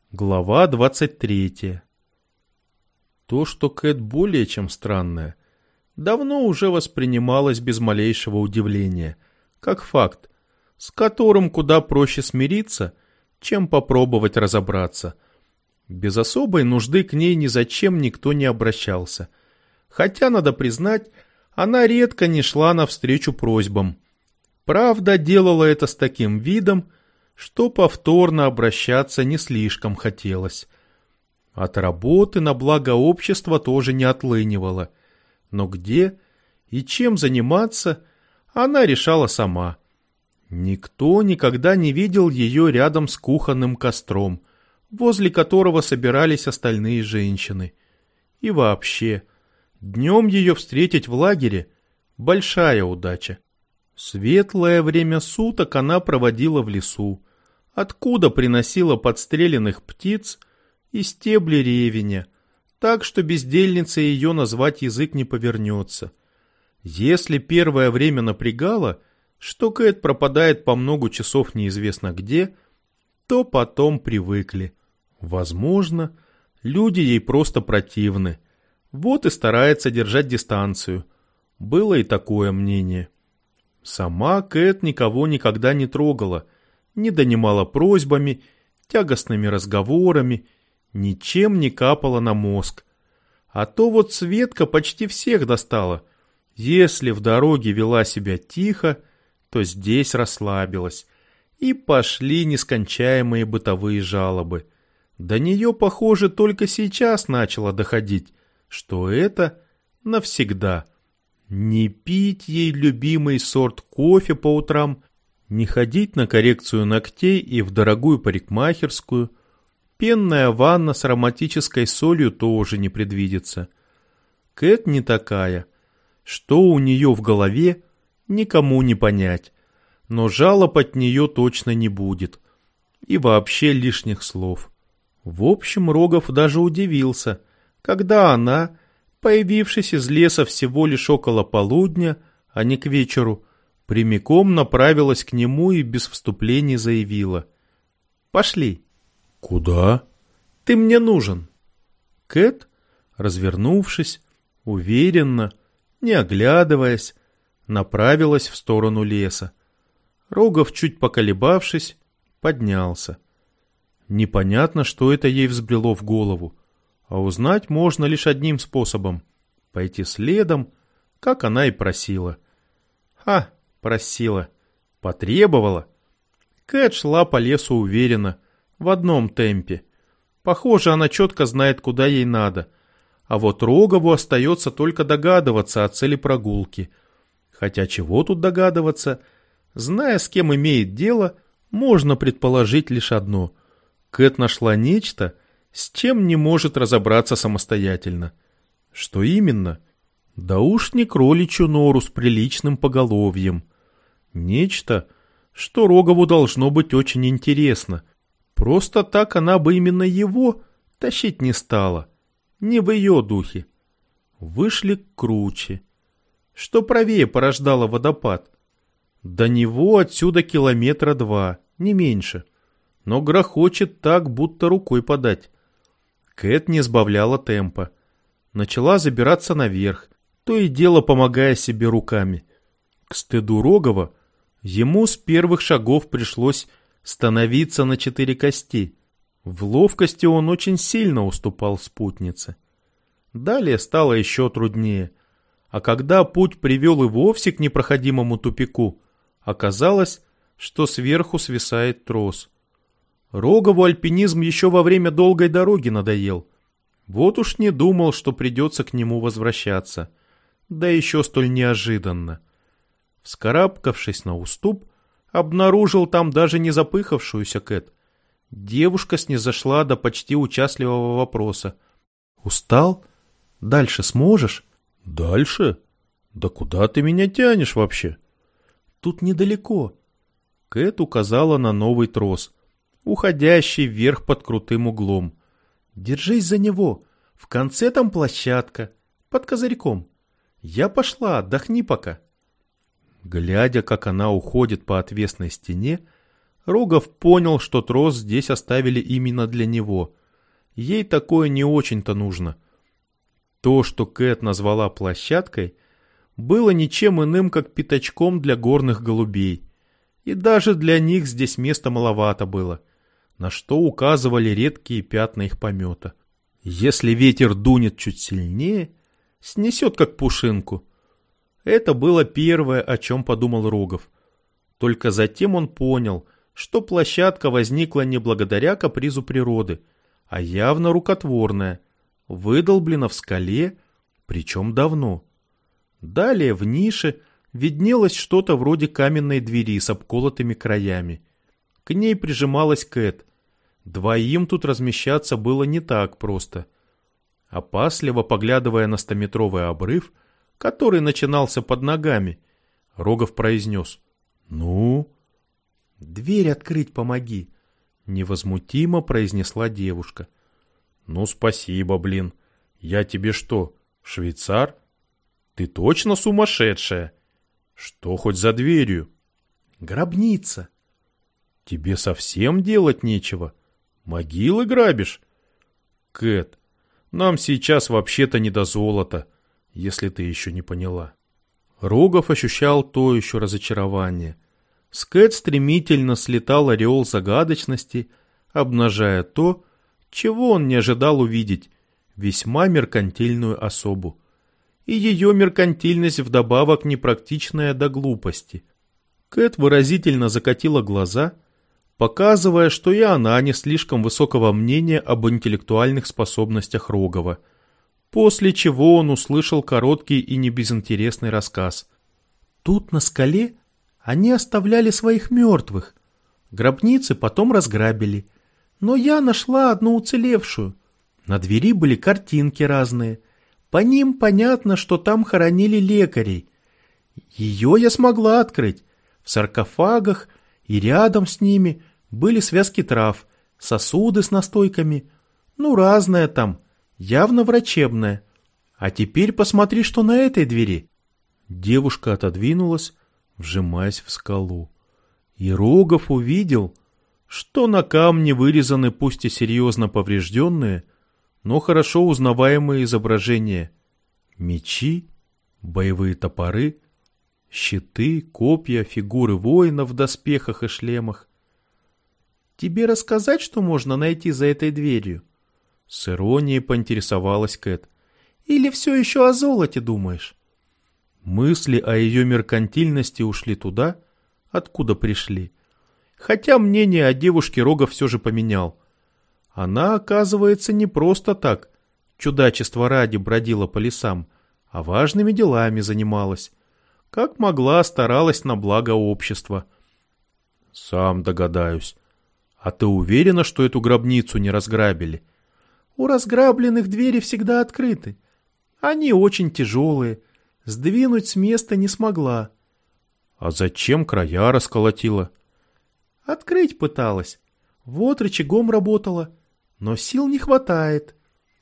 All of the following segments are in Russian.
Глава 23. То, что Кэт более чем странная, давно уже воспринималось без малейшего удивления, как факт, с которым куда проще смириться, чем попробовать разобраться. Без особой нужды к ней ни зачем никто не обращался. Хотя, надо признать, она редко не шла навстречу просьбам. Правда, делала это с таким видом, что повторно обращаться не слишком хотелось. От работы на благо общества тоже не отлынивала. Но где и чем заниматься, она решала сама. Никто никогда не видел ее рядом с кухонным костром, возле которого собирались остальные женщины. И вообще, днем ее встретить в лагере – большая удача. Светлое время суток она проводила в лесу, откуда приносила подстреленных птиц и стебли ревеня, так что бездельницей ее назвать язык не повернется. Если первое время напрягало, что Кэт пропадает по много часов неизвестно где, то потом привыкли. Возможно, люди ей просто противны. Вот и старается держать дистанцию. Было и такое мнение. Сама Кэт никого никогда не трогала, не донимала просьбами, тягостными разговорами, ничем не капала на мозг. А то вот Светка почти всех достала. Если в дороге вела себя тихо, то здесь расслабилась. И пошли нескончаемые бытовые жалобы. До нее, похоже, только сейчас начало доходить, что это навсегда. Не пить ей любимый сорт кофе по утрам, не ходить на коррекцию ногтей и в дорогую парикмахерскую. Пенная ванна с ароматической солью тоже не предвидится. Кэт не такая. Что у нее в голове, никому не понять. Но жалоб от нее точно не будет. И вообще лишних слов. В общем, Рогов даже удивился, когда она, появившись из леса всего лишь около полудня, а не к вечеру, прямиком направилась к нему и без вступлений заявила: «Пошли». «Куда?» «Ты мне нужен». Кэт, развернувшись, уверенно, не оглядываясь, направилась в сторону леса. Рогов, чуть поколебавшись, поднялся. Непонятно, что это ей взбрело в голову, а узнать можно лишь одним способом — пойти следом, как она и просила. Просила. Потребовала. Кэт шла по лесу уверенно, в одном темпе. Похоже, она четко знает, куда ей надо. А вот Рогову остается только догадываться о цели прогулки. Хотя чего тут догадываться? Зная, с кем имеет дело, можно предположить лишь одно. Кэт нашла нечто, с чем не может разобраться самостоятельно. Что именно? Да уж не кроличью нору с приличным поголовьем. Нечто, что Рогову должно быть очень интересно. Просто так она бы именно его тащить не стала. Не в ее духе. Вышли к круче. Что правее порождало водопад. До него отсюда 2 километра, не меньше. Но грохочет так, будто рукой подать. Кэт не сбавляла темпа. Начала забираться наверх, то и дело помогая себе руками. К стыду Рогова, ему с первых шагов пришлось становиться на 4 кости. В ловкости он очень сильно уступал спутнице. Далее стало еще труднее. А когда путь привел и вовсе к непроходимому тупику, оказалось, что сверху свисает трос. Рогову альпинизм еще во время долгой дороги надоел. Вот уж не думал, что придется к нему возвращаться. Да еще столь неожиданно. Вскарабкавшись на уступ, обнаружил там даже не запыхавшуюся Кэт. Девушка снизошла до почти участливого вопроса. «Устал? Дальше сможешь?» «Дальше? Да куда ты меня тянешь вообще?» «Тут недалеко». Кэт указала на новый трос, уходящий вверх под крутым углом. «Держись за него. В конце там площадка. Под козырьком. Я пошла, отдохни пока». Глядя, как она уходит по отвесной стене, Рогов понял, что трос здесь оставили именно для него. Ей такое не очень-то нужно. То, что Кэт назвала площадкой, было ничем иным, как пятачком для горных голубей. И даже для них здесь места маловато было, на что указывали редкие пятна их помета. Если ветер дунет чуть сильнее, снесет как пушинку. Это было первое, о чем подумал Рогов. Только затем он понял, что площадка возникла не благодаря капризу природы, а явно рукотворная, выдолблена в скале, причем давно. Далее в нише виднелось что-то вроде каменной двери с обколотыми краями. К ней прижималась Кэт. Двоим тут размещаться было не так просто. Опасливо поглядывая на 100-метровый обрыв, который начинался под ногами, Рогов произнес: «Ну?» «Дверь открыть помоги», — невозмутимо произнесла девушка. «Ну, спасибо, блин. Я тебе что, швейцар? Ты точно сумасшедшая? Что хоть за дверью?» «Гробница». «Тебе совсем делать нечего? Могилы грабишь?» «Кэт, нам сейчас вообще-то не до золота, если ты еще не поняла». Рогов ощущал то еще разочарование. С Кэт стремительно слетал ореол загадочности, обнажая то, чего он не ожидал увидеть, весьма меркантильную особу. И ее меркантильность вдобавок непрактичная до глупости. Кэт выразительно закатила глаза, показывая, что и она не слишком высокого мнения об интеллектуальных способностях Рогова, после чего он услышал короткий и небезынтересный рассказ. «Тут на скале они оставляли своих мертвых. Гробницы потом разграбили. Но я нашла одну уцелевшую. На двери были картинки разные. По ним понятно, что там хоронили лекарей. Ее я смогла открыть. В саркофагах и рядом с ними были связки трав, сосуды с настойками. Ну, разное там, явно врачебное. А теперь посмотри, что на этой двери». Девушка отодвинулась, вжимаясь в скалу. И Рогов увидел, что на камне вырезаны пусть и серьезно поврежденные, но хорошо узнаваемые изображения. Мечи, боевые топоры, щиты, копья, фигуры воинов в доспехах и шлемах. «Тебе рассказать, что можно найти за этой дверью?» С иронией поинтересовалась Кэт. «Или все еще о золоте думаешь?» Мысли о ее меркантильности ушли туда, откуда пришли. Хотя мнение о девушке Рогов все же поменял. Она, оказывается, не просто так, чудачество ради бродила по лесам, а важными делами занималась. Как могла, старалась на благо общества. «Сам догадаюсь. А ты уверена, что эту гробницу не разграбили?» «У разграбленных двери всегда открыты. Они очень тяжелые. Сдвинуть с места не смогла». «А зачем края расколотила?» «Открыть пыталась. Вот рычагом работала. Но сил не хватает».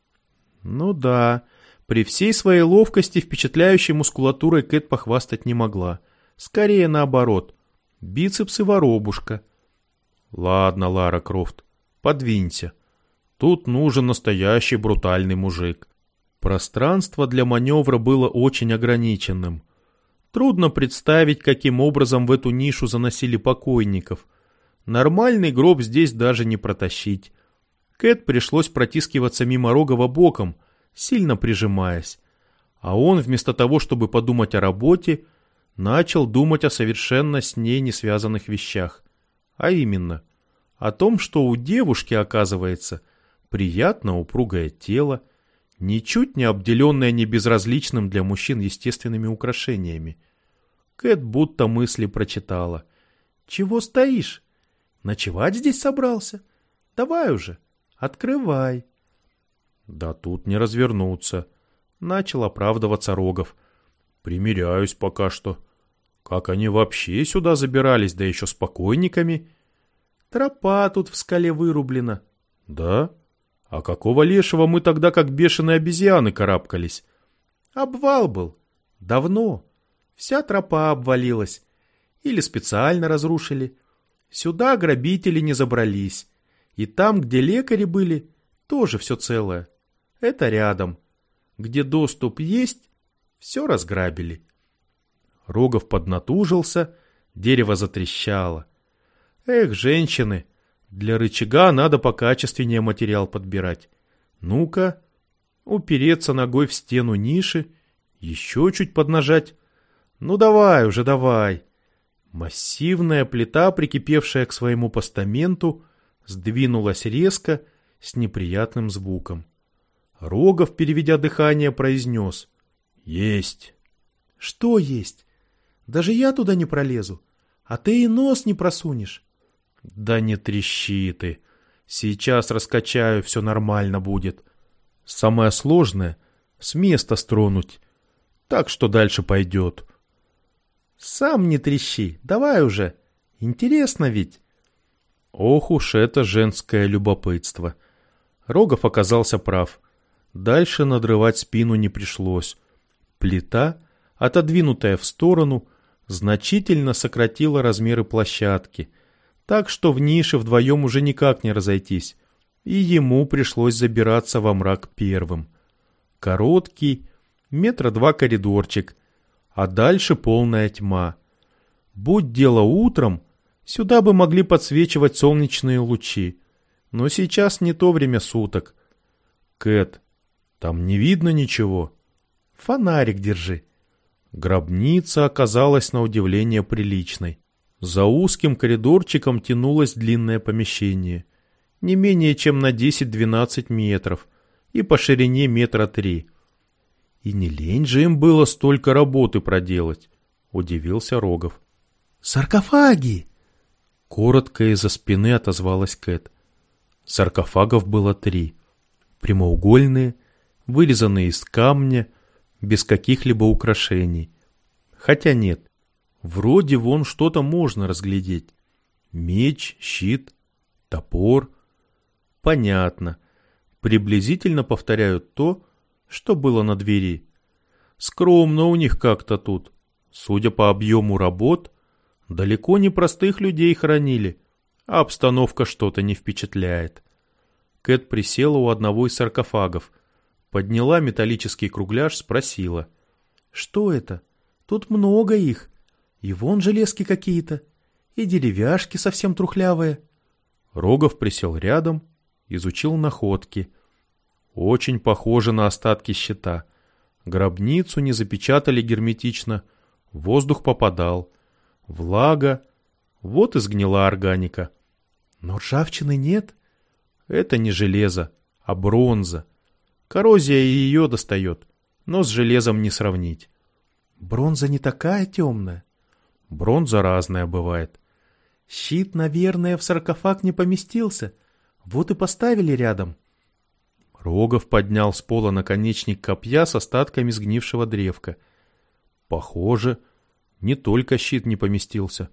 Ну да, при всей своей ловкости впечатляющей мускулатурой Кэт похвастать не могла. Скорее наоборот. Бицепсы воробушка. «Ладно, Лара Крофт, подвинься. Тут нужен настоящий брутальный мужик». Пространство для маневра было очень ограниченным. Трудно представить, каким образом в эту нишу заносили покойников. Нормальный гроб здесь даже не протащить. Кэт пришлось протискиваться мимо Рогова боком, сильно прижимаясь. А он, вместо того, чтобы подумать о работе, начал думать о совершенно с ней не связанных вещах. А именно, о том, что у девушки, оказывается, приятно упругое тело, ничуть не обделенная небезразличным для мужчин естественными украшениями. Кэт будто мысли прочитала. «Чего стоишь? Ночевать здесь собрался? Давай уже, открывай». «Да тут не развернуться», — начал оправдываться Рогов. «Примеряюсь пока что. Как они вообще сюда забирались, да еще с покойниками?» «Тропа тут в скале вырублена». «Да? А какого лешего мы тогда как бешеные обезьяны карабкались?» «Обвал был. Давно. Вся тропа обвалилась. Или специально разрушили. Сюда грабители не забрались. И там, где лекари были, тоже все целое. Это рядом. Где доступ есть, все разграбили. Рогов поднатужился, дерево затрещало. Эх, женщины, для рычага надо покачественнее материал подбирать. Ну-ка, упереться ногой в стену ниши, еще чуть поднажать. Ну давай уже, давай. Массивная плита, прикипевшая к своему постаменту, сдвинулась резко, с неприятным звуком. Рогов, переведя дыхание, произнес: «Есть». «Что есть? Даже я туда не пролезу, а ты и нос не просунешь». «Да не трещи ты. Сейчас раскачаю, все нормально будет. Самое сложное — с места стронуть, так что дальше пойдет». «Сам не трещи, давай уже. Интересно ведь». Ох уж это женское любопытство. Рогов оказался прав. Дальше надрывать спину не пришлось. Плита, отодвинутая в сторону, значительно сократила размеры площадки, так что в нише вдвоем уже никак не разойтись, и ему пришлось забираться во мрак первым. Короткий, 2 метра коридорчик, а дальше полная тьма. Будь дело утром, сюда бы могли подсвечивать солнечные лучи, но сейчас не то время суток. «Кэт, там не видно ничего?» «Фонарик держи». Гробница оказалась на удивление приличной. За узким коридорчиком тянулось длинное помещение, не менее чем на 10-12 метров и по ширине 3 метра. И не лень же им было столько работы проделать, удивился Рогов. «Саркофаги!» Коротко из-за спины отозвалась Кэт. Саркофагов было 3. Прямоугольные, вырезанные из камня, без каких-либо украшений. Хотя нет, вроде вон что-то можно разглядеть. Меч, щит, топор. Понятно. Приблизительно повторяют то, что было на двери. Скромно у них как-то тут. Судя по объему работ, далеко не простых людей хоронили, а обстановка что-то не впечатляет. Кэт присела у одного из саркофагов, подняла металлический кругляш, спросила: «Что это? Тут много их. И вон железки какие-то, и деревяшки совсем трухлявые». Рогов присел рядом, изучил находки. Очень похоже на остатки щита. Гробницу не запечатали герметично, воздух попадал. Влага, вот и сгнила органика. Но ржавчины нет. Это не железо, а бронза. Коррозия и ее достает, но с железом не сравнить. Бронза не такая темная. Бронза разная бывает. Щит, наверное, в саркофаг не поместился. Вот и поставили рядом. Рогов поднял с пола наконечник копья с остатками сгнившего древка. Похоже, не только щит не поместился.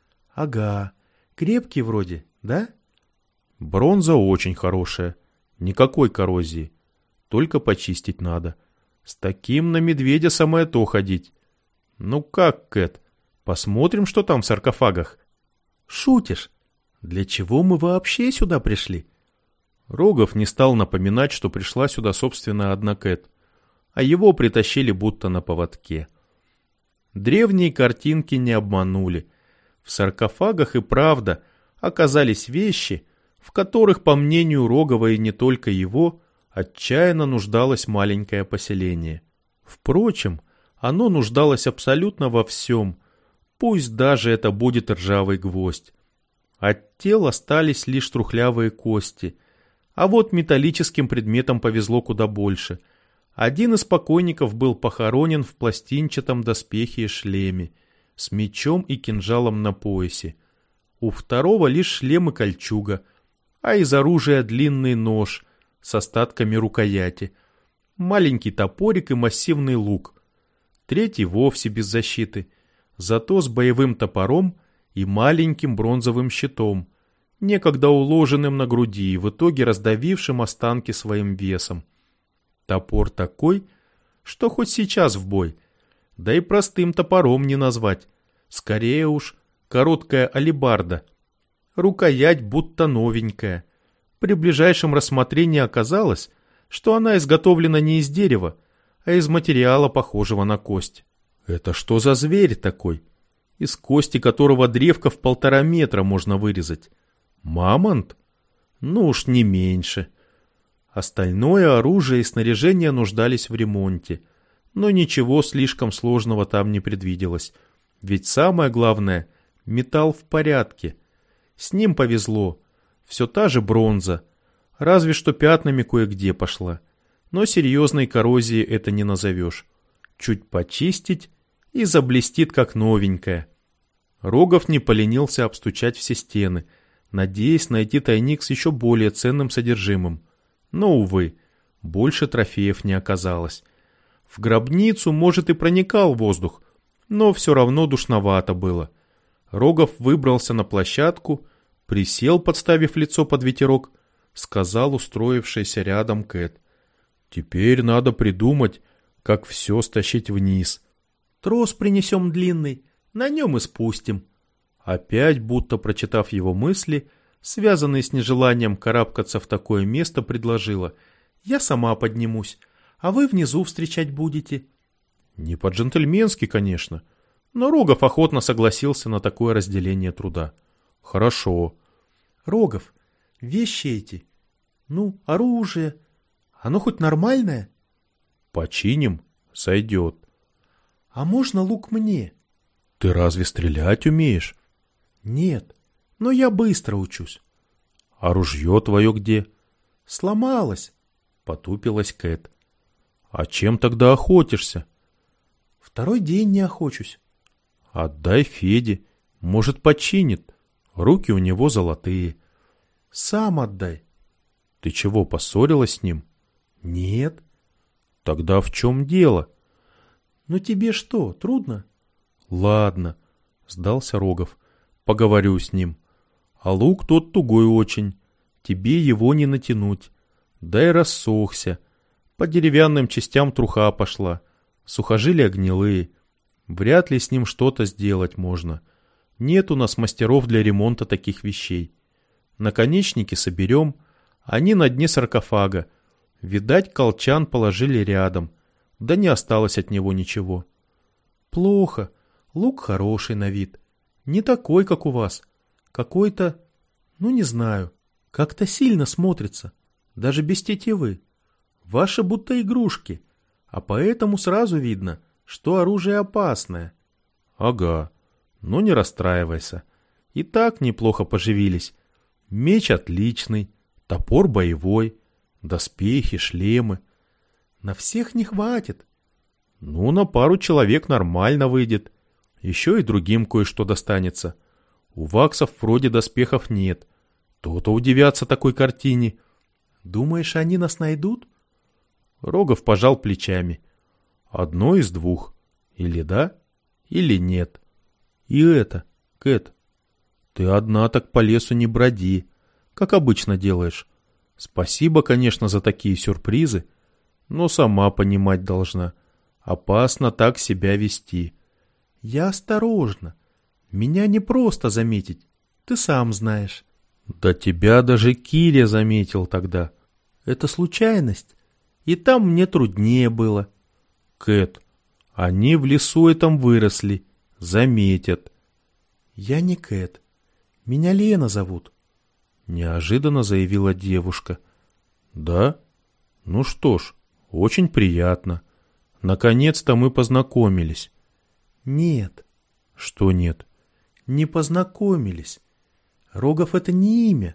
Ага, крепкий вроде, да? Бронза очень хорошая, никакой коррозии. Только почистить надо. С таким на медведя самое то ходить. Ну как, Кэт, посмотрим, что там в саркофагах? Шутишь? Для чего мы вообще сюда пришли? Рогов не стал напоминать, что пришла сюда, собственно, одна Кэт, а его притащили будто на поводке. Древние картинки не обманули. В саркофагах и правда оказались вещи, в которых, по мнению Рогова и не только его, отчаянно нуждалось маленькое поселение. Впрочем, оно нуждалось абсолютно во всем, пусть даже это будет ржавый гвоздь. От тел остались лишь трухлявые кости, а вот металлическим предметам повезло куда больше. Один из покойников был похоронен в пластинчатом доспехе и шлеме, с мечом и кинжалом на поясе. У второго лишь шлем и кольчуга, а из оружия длинный нож с остатками рукояти, маленький топорик и массивный лук. Третий вовсе без защиты, зато с боевым топором и маленьким бронзовым щитом, некогда уложенным на груди и в итоге раздавившим останки своим весом. Топор такой, что хоть сейчас в бой, да и простым топором не назвать, скорее уж короткая алебарда, Рукоять будто новенькая. При ближайшем рассмотрении оказалось, что она изготовлена не из дерева, а из материала, похожего на кость. Это что за зверь такой? Из кости которого древко в 1,5 метра можно вырезать. Мамонт? Ну уж не меньше. Остальное оружие и снаряжение нуждались в ремонте. Но ничего слишком сложного там не предвиделось. Ведь самое главное — металл в порядке. С ним повезло. Все та же бронза. Разве что пятнами кое-где пошла. Но серьезной коррозии это не назовешь. Чуть почистить — и заблестит, как новенькая. Рогов не поленился обстучать все стены, надеясь найти тайник с еще более ценным содержимым. Но, увы, больше трофеев не оказалось. В гробницу, может, и проникал воздух, но все равно душновато было. Рогов выбрался на площадку, присел, подставив лицо под ветерок, сказал устроившийся рядом Кэт: «Теперь надо придумать, как все стащить вниз. Трос принесем длинный, на нем и спустим». Опять, будто прочитав его мысли, связанные с нежеланием карабкаться в такое место, предложила: «Я сама поднимусь, а вы внизу встречать будете». Не по-джентльменски, конечно, но Рогов охотно согласился на такое разделение труда. «Хорошо». «Рогов, вещи эти, оружие, оно хоть нормальное?» «Починим, сойдет». «А можно лук мне?» «Ты разве стрелять умеешь?» «Нет, но я быстро учусь». «А ружье твое где?» «Сломалось», — потупилась Кэт. «А чем тогда охотишься?» «2-й день не охочусь». «Отдай Феде, может, починит. Руки у него золотые». «Сам отдай». «Ты чего, поссорилась с ним?» «Нет». «Тогда в чем дело?» «Ну тебе что, трудно?» «Ладно», — сдался Рогов, — «поговорю с ним. А лук тот тугой очень, тебе его не натянуть. Да и рассохся. По деревянным частям труха пошла, сухожилия гнилые. Вряд ли с ним что-то сделать можно. Нет у нас мастеров для ремонта таких вещей. Наконечники соберем, они на дне саркофага. Видать, колчан положили рядом, да не осталось от него ничего». «Плохо. Лук хороший на вид. Не такой, как у вас. Какой-то, не знаю, как-то сильно смотрится. Даже без тетивы. Ваши будто игрушки. А поэтому сразу видно, что оружие опасное». «Ага. Ну не расстраивайся. И так неплохо поживились. Меч отличный, топор боевой, доспехи, шлемы». «На всех не хватит». «На пару человек нормально выйдет. Еще и другим кое-что достанется. У ваксов вроде доспехов нет. То-то удивятся такой картине». «Думаешь, они нас найдут?» Рогов пожал плечами. «Одно из двух. Или да, или нет. И это, Кэт, ты одна так по лесу не броди, как обычно делаешь. Спасибо, конечно, за такие сюрпризы, но сама понимать должна. Опасно так себя вести». «Я осторожно. Меня не просто заметить. Ты сам знаешь». «Да тебя даже Киря заметил тогда». «Это случайность. И там мне труднее было». «Кэт, они в лесу этом выросли. Заметят». «Я не Кэт. Меня Лена зовут», — неожиданно заявила девушка. «Да? Ну что ж, очень приятно. Наконец-то мы познакомились». «Нет». «Что нет?» «Не познакомились. Рогов — это не имя».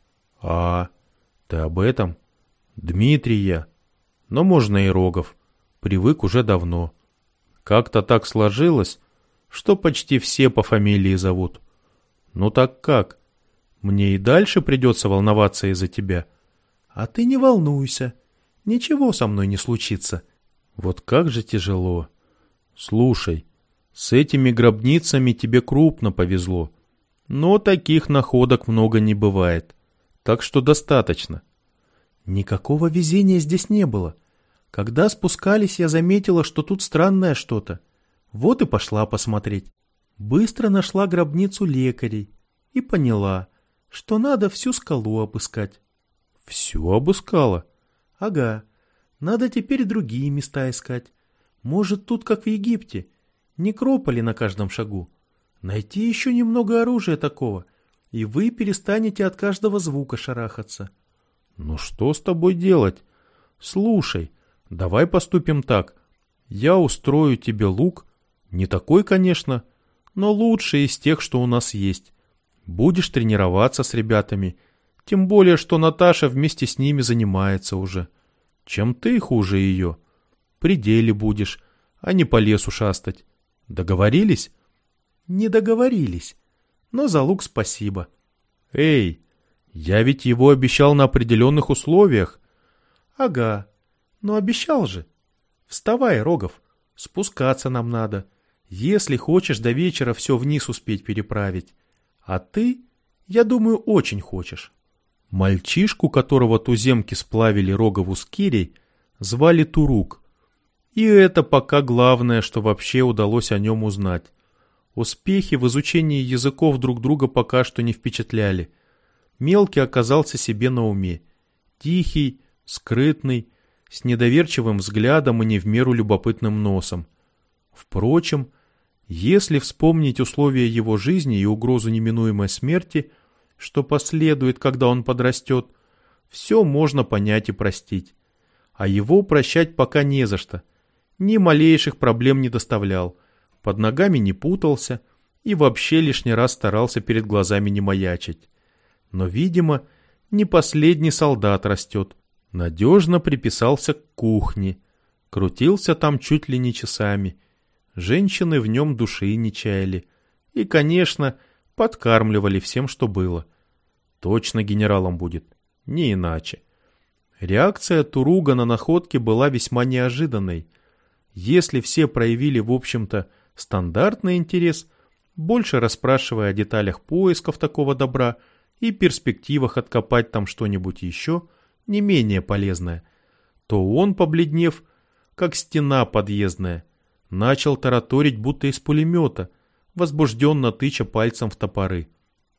«А, ты об этом?» «Дмитрий я. Но можно и Рогов. Привык уже давно. Как-то так сложилось, что почти все по фамилии зовут. Ну так как? Мне и дальше придется волноваться из-за тебя?» «А ты не волнуйся. Ничего со мной не случится». «Вот как же тяжело. Слушай, с этими гробницами тебе крупно повезло. Но таких находок много не бывает. Так что достаточно». «Никакого везения здесь не было. Когда спускались, я заметила, что тут странное что-то. Вот и пошла посмотреть. Быстро нашла гробницу лекарей и поняла, что надо всю скалу обыскать. Всю обыскала? Ага. Надо теперь другие места искать. Может, тут, как в Египте, некрополи на каждом шагу. Найти еще немного оружия такого, и вы перестанете от каждого звука шарахаться. Ну что с тобой делать? Слушай, давай поступим так. Я устрою тебе лук, не такой, конечно, но лучший из тех, что у нас есть. Будешь тренироваться с ребятами, тем более, что Наташа вместе с ними занимается уже. Чем ты хуже ее? При деле будешь, а не по лесу шастать. Договорились? Не договорились, но за лук спасибо. Эй, я ведь его обещал на определенных условиях. Ага, но обещал же. Вставай, Рогов, спускаться нам надо, если хочешь до вечера все вниз успеть переправить. А ты, я думаю, очень хочешь. Мальчишку, которого туземки сплавили Рогову с Кирей, звали Турук. И это пока главное, что вообще удалось о нем узнать. Успехи в изучении языков друг друга пока что не впечатляли. Мелкий оказался себе на уме. Тихий, скрытный, с недоверчивым взглядом и не в меру любопытным носом. Впрочем, если вспомнить условия его жизни и угрозу неминуемой смерти, что последует, когда он подрастет, все можно понять и простить. А его прощать пока не за что. Ни малейших проблем не доставлял, под ногами не путался и вообще лишний раз старался перед глазами не маячить. Но, видимо, не последний солдат растет. Надежно приписался к кухне, крутился там чуть ли не часами. Женщины в нем души не чаяли и, конечно, подкармливали всем, что было. Точно генералом будет, не иначе. Реакция Туруга на находки была весьма неожиданной. Если все проявили, в общем-то, стандартный интерес, больше расспрашивая о деталях поисков такого добра и перспективах откопать там что-нибудь еще, не менее полезное, то он, побледнев, как стена подъездная, начал тараторить будто из пулемета, возбужденно тыча пальцем в топоры.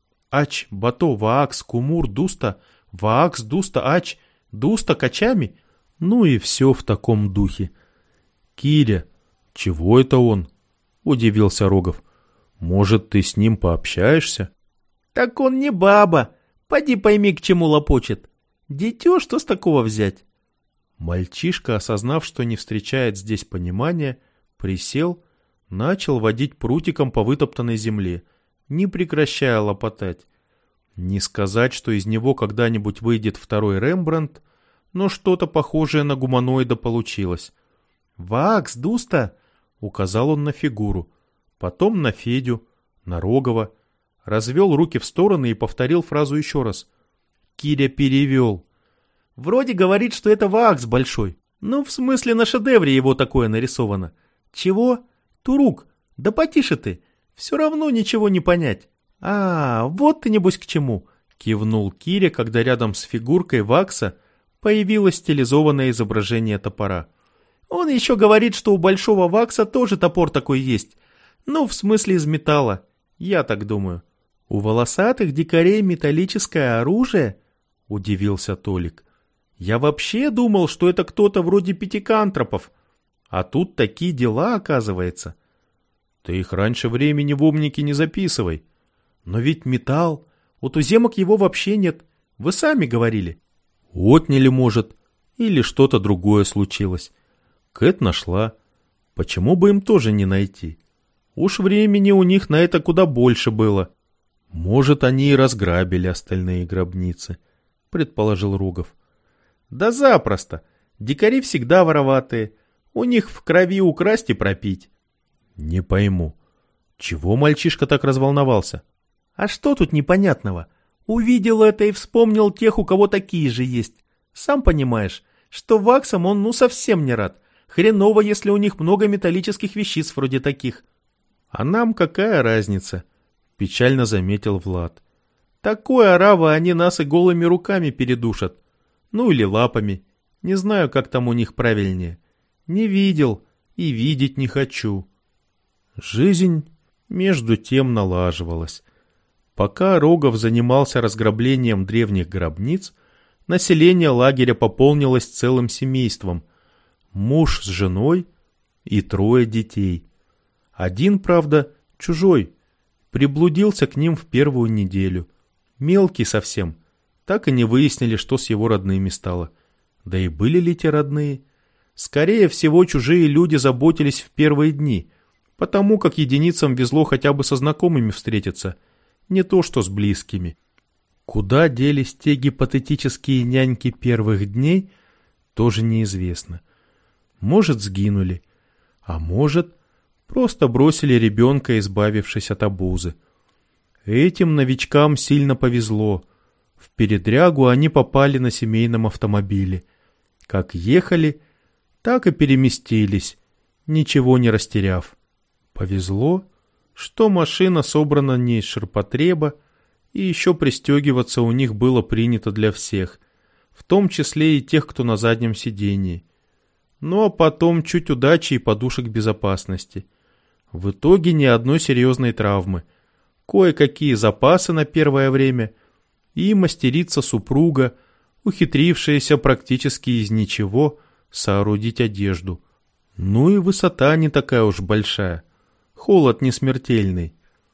Ач, бато, ваакс, кумур, дуста, ваакс, дуста, ач, дуста, качами. Ну и все в таком духе. Киря, чего это он? Удивился Рогов. Может, ты с ним пообщаешься? Так он не баба. Поди пойми, к чему лопочет. Дитё, что с такого взять? Мальчишка, осознав, что не встречает здесь понимания, присел, начал водить прутиком по вытоптанной земле, не прекращая лопотать. Не сказать, что из него когда-нибудь выйдет второй Рембрандт, но что-то похожее на гуманоида получилось. «Вакс, Дуста!» — указал он на фигуру, потом на Федю, на Рогова, развел руки в стороны и повторил фразу еще раз. Киря перевел. «Вроде говорит, что это Вакс большой. Ну, в смысле, на шедевре его такое нарисовано. Чего? Турук, да потише ты. Все равно ничего не понять». «А, вот ты небось к чему», — кивнул Киря, когда рядом с фигуркой Вакса появилось стилизованное изображение топора. «Он еще говорит, что у большого Вакса тоже топор такой есть. Ну, в смысле из металла. Я так думаю». «У волосатых дикарей металлическое оружие?» — удивился Толик. «Я вообще думал, что это кто-то вроде пятикантропов. А тут такие дела, оказывается». «Ты их раньше времени в умники не записывай». «Но ведь металл. У туземок его вообще нет. Вы сами говорили». «Отняли, может. Или что-то другое случилось. Кэт нашла. Почему бы им тоже не найти? Уж времени у них на это куда больше было. Может, они и разграбили остальные гробницы», — предположил Рогов. «Да запросто. Дикари всегда вороватые. У них в крови украсть и пропить». «Не пойму. Чего мальчишка так разволновался?» «А что тут непонятного? Увидел это и вспомнил тех, у кого такие же есть. Сам понимаешь, что ваксам он ну совсем не рад. Хреново, если у них много металлических вещиц вроде таких». «А нам какая разница?» — печально заметил Влад. «Такой оравы они нас и голыми руками передушат. Ну или лапами. Не знаю, как там у них правильнее. Не видел и видеть не хочу». Жизнь между тем налаживалась. Пока Рогов занимался разграблением древних гробниц, население лагеря пополнилось целым семейством. Муж с женой и 3 детей. Один, правда, чужой, приблудился к ним в первую неделю. Мелкий совсем. Так и не выяснили, что с его родными стало. Да и были ли те родные? Скорее всего, чужие люди заботились в первые дни, потому как единицам везло хотя бы со знакомыми встретиться, не то что с близкими. Куда делись те гипотетические няньки первых дней, тоже неизвестно. Может, сгинули, а может, просто бросили ребенка, избавившись от обузы. Этим новичкам сильно повезло. В передрягу они попали на семейном автомобиле. Как ехали, так и переместились, ничего не растеряв. Повезло, что машина собрана не из ширпотреба, и еще пристегиваться у них было принято для всех, в том числе и тех, кто на заднем сидении. Ну а потом чуть удачи и подушек безопасности. В итоге ни одной серьезной травмы. Кое-какие запасы на первое время и мастерица супруга, ухитрившаяся практически из ничего соорудить одежду. Ну и высота не такая уж большая, холод не смертельный.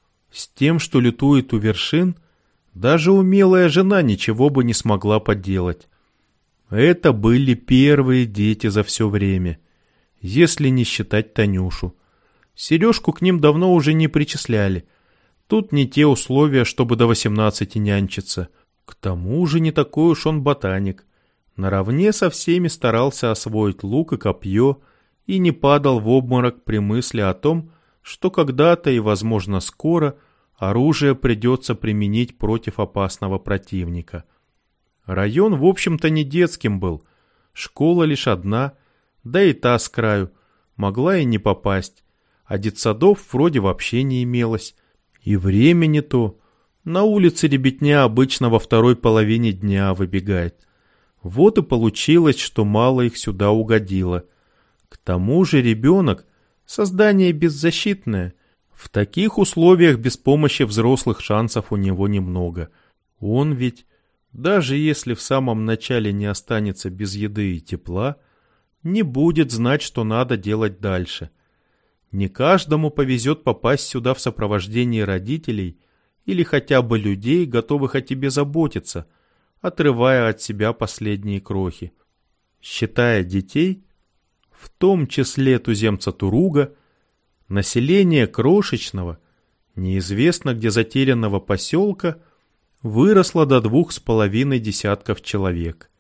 С тем, что лютует у вершин, даже умелая жена ничего бы не смогла поделать. Это были первые дети за все время, если не считать Танюшу. Сережку к ним давно уже не причисляли. Тут не те условия, чтобы до 18 нянчиться. К тому же не такой уж он ботаник. Наравне со всеми старался освоить лук и копье и не падал в обморок при мысли о том, что когда-то и, возможно, скоро оружие придется применить против опасного противника. Район, в общем-то, не детским был. Школа лишь одна, да и та с краю. Могла и не попасть. А детсадов вроде вообще не имелось. И время не то. На улице ребятня обычно во второй половине дня выбегает. Вот и получилось, что мало их сюда угодило. К тому же ребенок — создание беззащитное. В таких условиях без помощи взрослых шансов у него немного. Он ведь, даже если в самом начале не останется без еды и тепла, не будет знать, что надо делать дальше. Не каждому повезет попасть сюда в сопровождении родителей или хотя бы людей, готовых о тебе заботиться, отрывая от себя последние крохи. Считая детей, в том числе туземца Туруга, население крошечного, неизвестно где затерянного поселка выросло до 2,5 десятков человек.